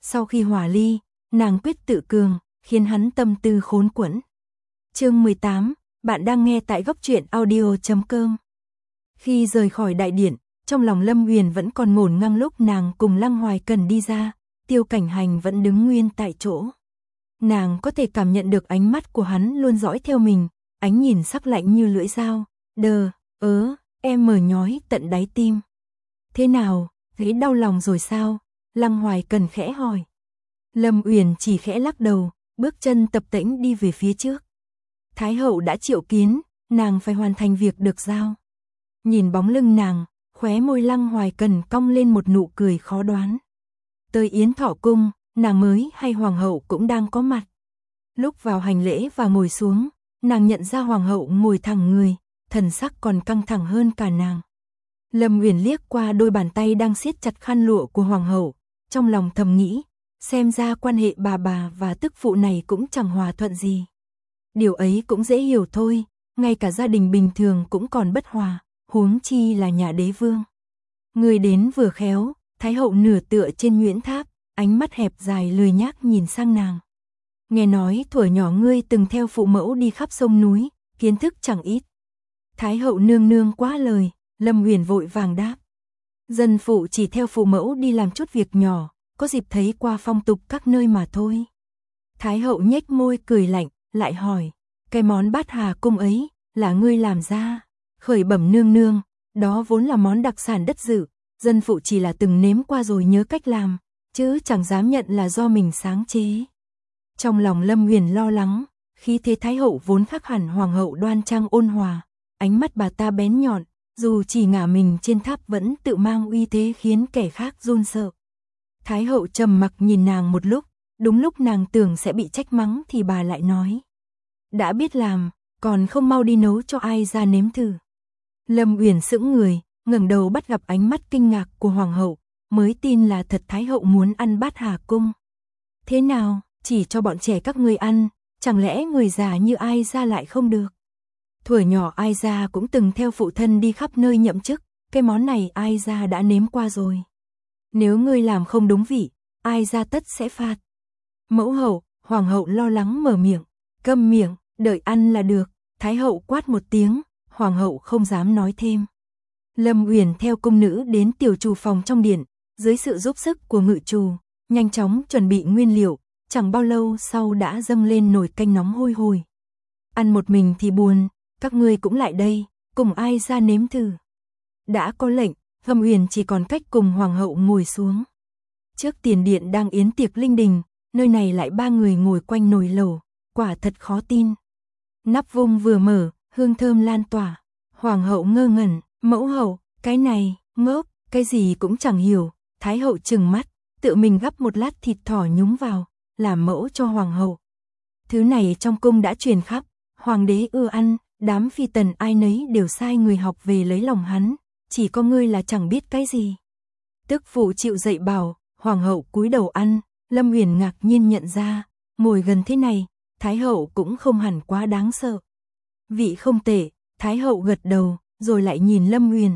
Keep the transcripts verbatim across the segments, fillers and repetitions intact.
Sau khi hòa ly, nàng quyết tự cường, khiến hắn tâm tư khốn quẫn. Chương mười tám, bạn đang nghe tại góc truyện audio chấm com. Khi rời khỏi đại điện, trong lòng Lâm Uyển vẫn còn ngổn ngang lúc nàng cùng Lăng Hoài Cần đi ra, Tiêu Cảnh Hành vẫn đứng nguyên tại chỗ. Nàng có thể cảm nhận được ánh mắt của hắn luôn dõi theo mình, ánh nhìn sắc lạnh như lưỡi dao. Đờ, ớ, em mờ nhói tận đáy tim. Thế nào, thấy đau lòng rồi sao? Lăng Hoài Cần khẽ hỏi. Lâm Uyển chỉ khẽ lắc đầu, bước chân tập tễnh đi về phía trước. Thái hậu đã triệu kiến, nàng phải hoàn thành việc được giao. Nhìn bóng lưng nàng, khóe môi Lăng Hoài Cần cong lên một nụ cười khó đoán. Tới Yến Thọ Cung, nàng mới hay hoàng hậu cũng đang có mặt. Lúc vào hành lễ và ngồi xuống, nàng nhận ra hoàng hậu ngồi thẳng người, thần sắc còn căng thẳng hơn cả nàng. Lâm Uyển liếc qua đôi bàn tay đang siết chặt khăn lụa của hoàng hậu, trong lòng thầm nghĩ, xem ra quan hệ bà bà và tức phụ này cũng chẳng hòa thuận gì. Điều ấy cũng dễ hiểu thôi, ngay cả gia đình bình thường cũng còn bất hòa, huống chi là nhà đế vương. Người đến vừa khéo, Thái hậu nửa tựa trên nhuyễn tháp, ánh mắt hẹp dài lười nhác nhìn sang nàng. Nghe nói thuở nhỏ ngươi từng theo phụ mẫu đi khắp sông núi, kiến thức chẳng ít. Thái hậu nương nương quá lời, Lâm Uyển vội vàng đáp. Dân phụ chỉ theo phụ mẫu đi làm chút việc nhỏ, có dịp thấy qua phong tục các nơi mà thôi. Thái hậu nhếch môi cười lạnh, lại hỏi, cái món bát hà cung ấy, là ngươi làm ra? Khởi bẩm nương nương, đó vốn là món đặc sản đất Dự, dân phụ chỉ là từng nếm qua rồi nhớ cách làm, chứ chẳng dám nhận là do mình sáng chế. Trong lòng Lâm Uyển lo lắng, khí thế Thái hậu vốn khác hẳn hoàng hậu đoan trang ôn hòa, ánh mắt bà ta bén nhọn, dù chỉ ngả mình trên tháp vẫn tự mang uy thế khiến kẻ khác run sợ. Thái hậu trầm mặc nhìn nàng một lúc, đúng lúc nàng tưởng sẽ bị trách mắng thì bà lại nói. Đã biết làm, còn không mau đi nấu cho ai ra nếm thử. Lâm Uyển sững người, ngẩng đầu bắt gặp ánh mắt kinh ngạc của hoàng hậu, mới tin là thật Thái hậu muốn ăn bát hà cung. Thế nào, chỉ cho bọn trẻ các ngươi ăn, chẳng lẽ người già như ai ra lại không được? Thuở nhỏ ai ra cũng từng theo phụ thân đi khắp nơi nhậm chức, cái món này ai ra đã nếm qua rồi. Nếu ngươi làm không đúng vị, ai ra tất sẽ phạt. Mẫu hậu, hoàng hậu lo lắng mở miệng, câm miệng, đợi ăn là được. Thái hậu quát một tiếng, hoàng hậu không dám nói thêm. Lâm Uyển theo cung nữ đến tiểu trù phòng trong điện, dưới sự giúp sức của ngự trù, nhanh chóng chuẩn bị nguyên liệu, chẳng bao lâu sau đã dâng lên nồi canh nóng hôi hổi. Ăn một mình thì buồn, các ngươi cũng lại đây, cùng ai ra nếm thử. Đã có lệnh, Lâm Uyển chỉ còn cách cùng hoàng hậu ngồi xuống. Trước tiền điện đang yến tiệc linh đình, nơi này lại ba người ngồi quanh nồi lẩu, quả thật khó tin. Nắp vung vừa mở, hương thơm lan tỏa. Hoàng hậu ngơ ngẩn, mẫu hậu, cái này, ngốc, cái gì cũng chẳng hiểu. Thái hậu trừng mắt, tự mình gắp một lát thịt thỏ nhúng vào, làm mẫu cho hoàng hậu. Thứ này trong cung đã truyền khắp, hoàng đế ưa ăn, đám phi tần ai nấy đều sai người học về lấy lòng hắn, chỉ có ngươi là chẳng biết cái gì. Tức phụ chịu dậy bảo, hoàng hậu cúi đầu ăn, Lâm Uyển ngạc nhiên nhận ra, ngồi gần thế này, Thái hậu cũng không hẳn quá đáng sợ. Vị không tệ, Thái hậu gật đầu, rồi lại nhìn Lâm Uyển.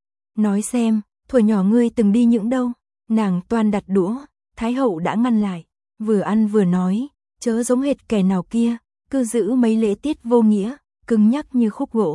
Nói xem, thuở nhỏ ngươi từng đi những đâu? Nàng toan đặt đũa, Thái hậu đã ngăn lại, vừa ăn vừa nói, chớ giống hệt kẻ nào kia, cứ giữ mấy lễ tiết vô nghĩa, cứng nhắc như khúc gỗ.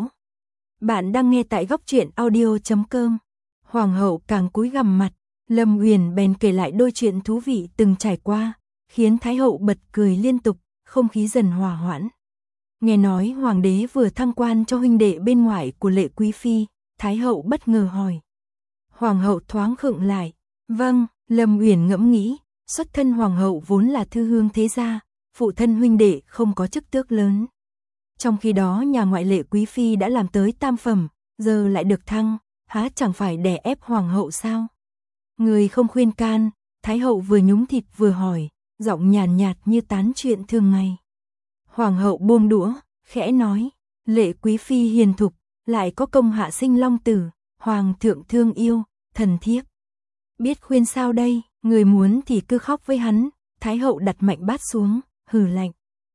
Bạn đang nghe tại góc truyện audio chấm com. Hoàng hậu càng cúi gằm mặt, Lâm Uyển bèn kể lại đôi chuyện thú vị từng trải qua, khiến Thái hậu bật cười liên tục, không khí dần hòa hoãn. Nghe nói hoàng đế vừa thăng quan cho huynh đệ bên ngoài của Lệ quý phi, Thái hậu bất ngờ hỏi. Hoàng hậu thoáng khựng lại, vâng, Lâm Uyển ngẫm nghĩ, xuất thân hoàng hậu vốn là thư hương thế gia, phụ thân huynh đệ không có chức tước lớn. Trong khi đó nhà ngoại Lệ quý phi đã làm tới tam phẩm, giờ lại được thăng, há chẳng phải đè ép hoàng hậu sao? Người không khuyên can, Thái hậu vừa nhúng thịt vừa hỏi, giọng nhàn nhạt, nhạt như tán chuyện thường ngày. Hoàng hậu buông đũa, khẽ nói, Lệ quý phi hiền thục, lại có công hạ sinh long tử, hoàng thượng thương yêu, thần thiếp. Biết khuyên sao đây, người muốn thì cứ khóc với hắn. Thái hậu đặt mạnh bát xuống, hừ lạnh.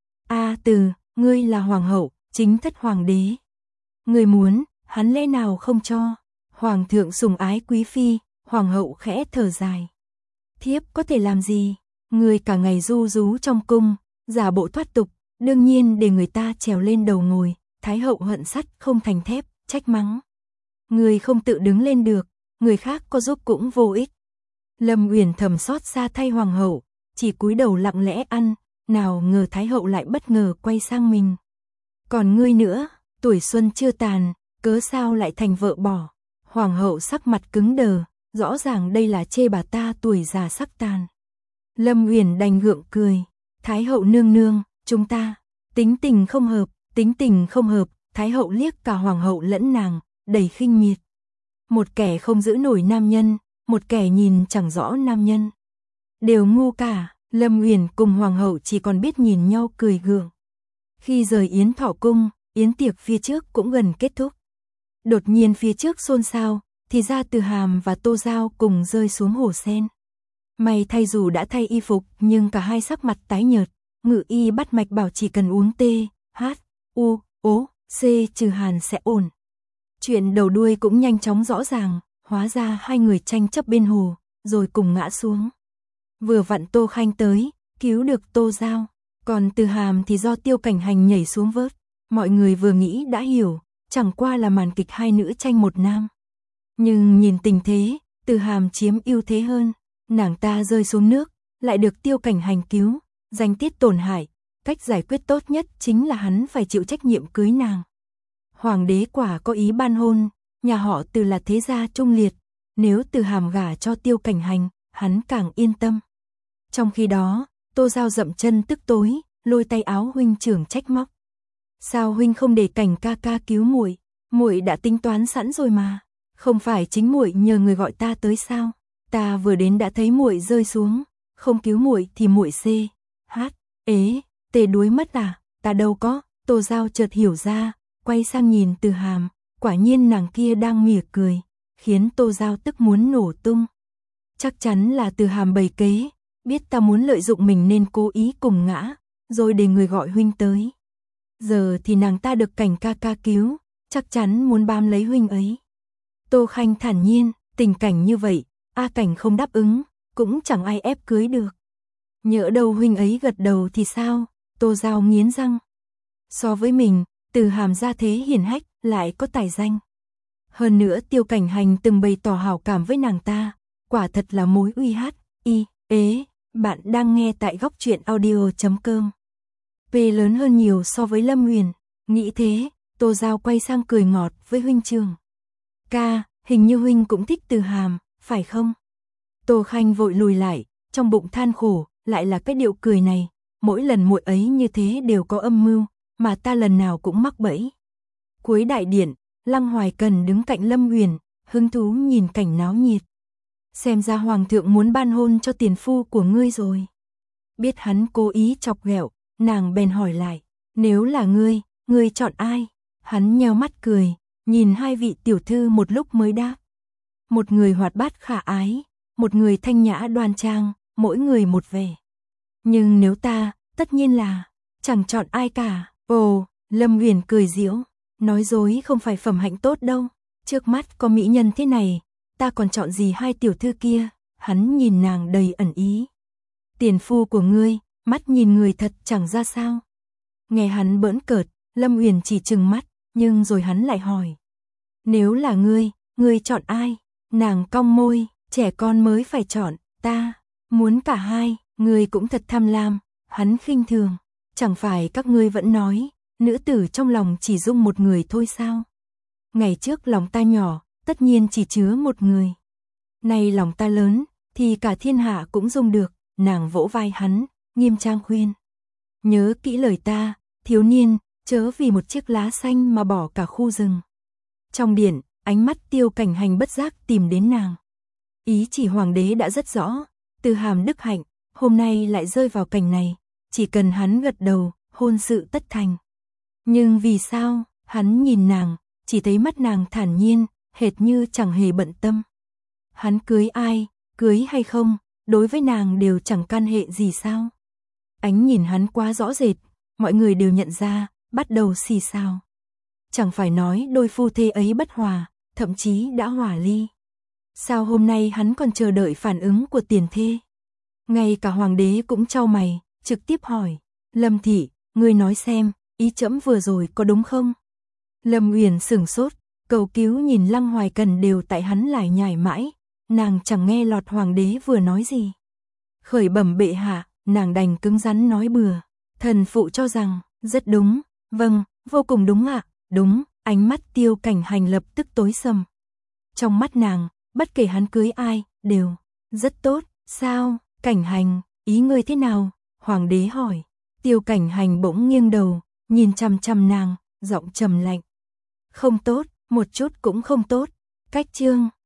A Từ, ngươi là hoàng hậu, chính thất hoàng đế. Người muốn, hắn lẽ nào không cho? Hoàng thượng sủng ái quý phi, hoàng hậu khẽ thở dài. Thiếp có thể làm gì? Người cả ngày ru rú trong cung, giả bộ thoát tục, đương nhiên để người ta trèo lên đầu ngồi, Thái hậu hận sắt không thành thép, trách mắng. Người không tự đứng lên được, người khác có giúp cũng vô ích. Lâm Uyển thầm xót xa thay hoàng hậu, chỉ cúi đầu lặng lẽ ăn, nào ngờ Thái hậu lại bất ngờ quay sang mình. Còn ngươi nữa, tuổi xuân chưa tàn, cớ sao lại thành vợ bỏ? Hoàng hậu sắc mặt cứng đờ, rõ ràng đây là chê bà ta tuổi già sắc tàn. Lâm Uyển đành gượng cười, Thái hậu nương nương, chúng ta tính tình không hợp, tính tình không hợp. Thái hậu liếc cả hoàng hậu lẫn nàng, đầy khinh miệt. Một kẻ không giữ nổi nam nhân, một kẻ nhìn chẳng rõ nam nhân. Đều ngu cả, Lâm Uyển cùng hoàng hậu chỉ còn biết nhìn nhau cười gượng. Khi rời Yến Thọ cung, yến tiệc phía trước cũng gần kết thúc. Đột nhiên phía trước xôn xao, thì ra Từ Hàm và Tô Giao cùng rơi xuống hồ sen. May thay dù đã thay y phục nhưng cả hai sắc mặt tái nhợt, ngự y bắt mạch bảo chỉ cần uống T, H, U, O, C trừ hàn sẽ ổn. Chuyện đầu đuôi cũng nhanh chóng rõ ràng, hóa ra hai người tranh chấp bên hồ, rồi cùng ngã xuống. Vừa vặn Tô Khanh tới, cứu được Tô Giao, còn Từ Hàm thì do Tiêu Cảnh Hành nhảy xuống vớt. Mọi người vừa nghĩ đã hiểu, chẳng qua là màn kịch hai nữ tranh một nam. Nhưng nhìn tình thế, Từ Hàm chiếm ưu thế hơn, nàng ta rơi xuống nước, lại được Tiêu Cảnh Hành cứu, danh tiết tổn hại, cách giải quyết tốt nhất chính là hắn phải chịu trách nhiệm cưới nàng. Hoàng đế quả có ý ban hôn, nhà họ Từ là thế gia trung liệt, nếu Từ Hàm gả cho Tiêu Cảnh Hành, hắn càng yên tâm. Trong khi đó, Tô Giao dậm chân tức tối, lôi tay áo huynh trưởng trách móc. Sao huynh không để Cảnh ca ca cứu muội? Muội đã tính toán sẵn rồi mà, không phải chính muội nhờ người gọi ta tới sao? Ta vừa đến đã thấy muội rơi xuống, không cứu muội thì muội C, H, ế, tê đuối mất à? Ta đâu có. Tô Giao chợt hiểu ra, quay sang nhìn Từ Hàm, quả nhiên nàng kia đang mỉa cười, khiến Tô Giao tức muốn nổ tung. Chắc chắn là Từ Hàm bày kế, biết ta muốn lợi dụng mình nên cố ý cùng ngã, rồi để người gọi huynh tới. Giờ thì nàng ta được Cảnh ca ca cứu, chắc chắn muốn bám lấy huynh ấy. Tô Khanh thản nhiên, tình cảnh như vậy, A Cảnh không đáp ứng, cũng chẳng ai ép cưới được. Nhỡ đâu huynh ấy gật đầu thì sao? Tô Giao nghiến răng. So với mình, Từ Hàm gia thế hiển hách, lại có tài danh. Hơn nữa Tiêu Cảnh Hành từng bày tỏ hảo cảm với nàng ta, quả thật là mối uy hát, y, ế. Bạn đang nghe tại góc truyện audio chấm com. P lớn hơn nhiều so với Lâm Uyển, nghĩ thế, Tô Giao quay sang cười ngọt với huynh trưởng. Ca, hình như huynh cũng thích Từ Hàm, phải không? Tô Khanh vội lùi lại, trong bụng than khổ, lại là cái điệu cười này, mỗi lần muội ấy như thế đều có âm mưu, mà ta lần nào cũng mắc bẫy. Cuối đại điện, Lăng Hoài Cần đứng cạnh Lâm Uyển, hứng thú nhìn cảnh náo nhiệt. Xem ra hoàng thượng muốn ban hôn cho tiền phu của ngươi rồi. Biết hắn cố ý chọc ghẹo, nàng bèn hỏi lại, nếu là ngươi, ngươi chọn ai? Hắn nheo mắt cười, nhìn hai vị tiểu thư một lúc mới đáp. Một người hoạt bát khả ái, một người thanh nhã đoan trang, mỗi người một vẻ. Nhưng nếu ta, tất nhiên là chẳng chọn ai cả. Ồ, Lâm Uyển cười giễu, nói dối không phải phẩm hạnh tốt đâu, trước mắt có mỹ nhân thế này, ta còn chọn gì hai tiểu thư kia? Hắn nhìn nàng đầy ẩn ý. Tiền phu của ngươi, mắt nhìn người thật chẳng ra sao. Nghe hắn bỡn cợt, Lâm Uyển chỉ trừng mắt, nhưng rồi hắn lại hỏi. Nếu là ngươi, ngươi chọn ai? Nàng cong môi, trẻ con mới phải chọn, ta muốn cả hai, ngươi cũng thật tham lam. Hắn khinh thường, chẳng phải các ngươi vẫn nói, nữ tử trong lòng chỉ dung một người thôi sao? Ngày trước lòng ta nhỏ, tất nhiên chỉ chứa một người. Nay lòng ta lớn, thì cả thiên hạ cũng dung được. Nàng vỗ vai hắn, nghiêm trang khuyên. Nhớ kỹ lời ta, thiếu niên, chớ vì một chiếc lá xanh mà bỏ cả khu rừng. Trong điện, ánh mắt Tiêu Cảnh Hành bất giác tìm đến nàng. Ý chỉ hoàng đế đã rất rõ, Từ Hàm đức hạnh, hôm nay lại rơi vào cảnh này, chỉ cần hắn gật đầu, hôn sự tất thành. Nhưng vì sao, hắn nhìn nàng, chỉ thấy mắt nàng thản nhiên, hệt như chẳng hề bận tâm. Hắn cưới ai, cưới hay không, đối với nàng đều chẳng can hệ gì sao. Ánh nhìn hắn quá rõ rệt, mọi người đều nhận ra, bắt đầu xì xào. Chẳng phải nói đôi phu thê ấy bất hòa, thậm chí đã hòa ly. Sao hôm nay hắn còn chờ đợi phản ứng của tiền thê? Ngay cả hoàng đế cũng chau mày, trực tiếp hỏi, Lâm thị, ngươi nói xem, ý trẫm vừa rồi có đúng không? Lâm Uyển sửng sốt, cầu cứu nhìn Lăng Hoài Cần đều tại hắn lải nhải mãi, nàng chẳng nghe lọt hoàng đế vừa nói gì. Khởi bẩm bệ hạ, nàng đành cứng rắn nói bừa, thần phụ cho rằng, rất đúng, vâng, vô cùng đúng ạ, đúng, ánh mắt Tiêu Cảnh Hành lập tức tối sầm. Trong mắt nàng, bất kể hắn cưới ai, đều, rất tốt, sao, Cảnh Hành, ý ngươi thế nào? Hoàng đế hỏi, Tiêu Cảnh Hành bỗng nghiêng đầu, nhìn chằm chằm nàng, giọng trầm lạnh. Không tốt, một chút cũng không tốt, cách chương.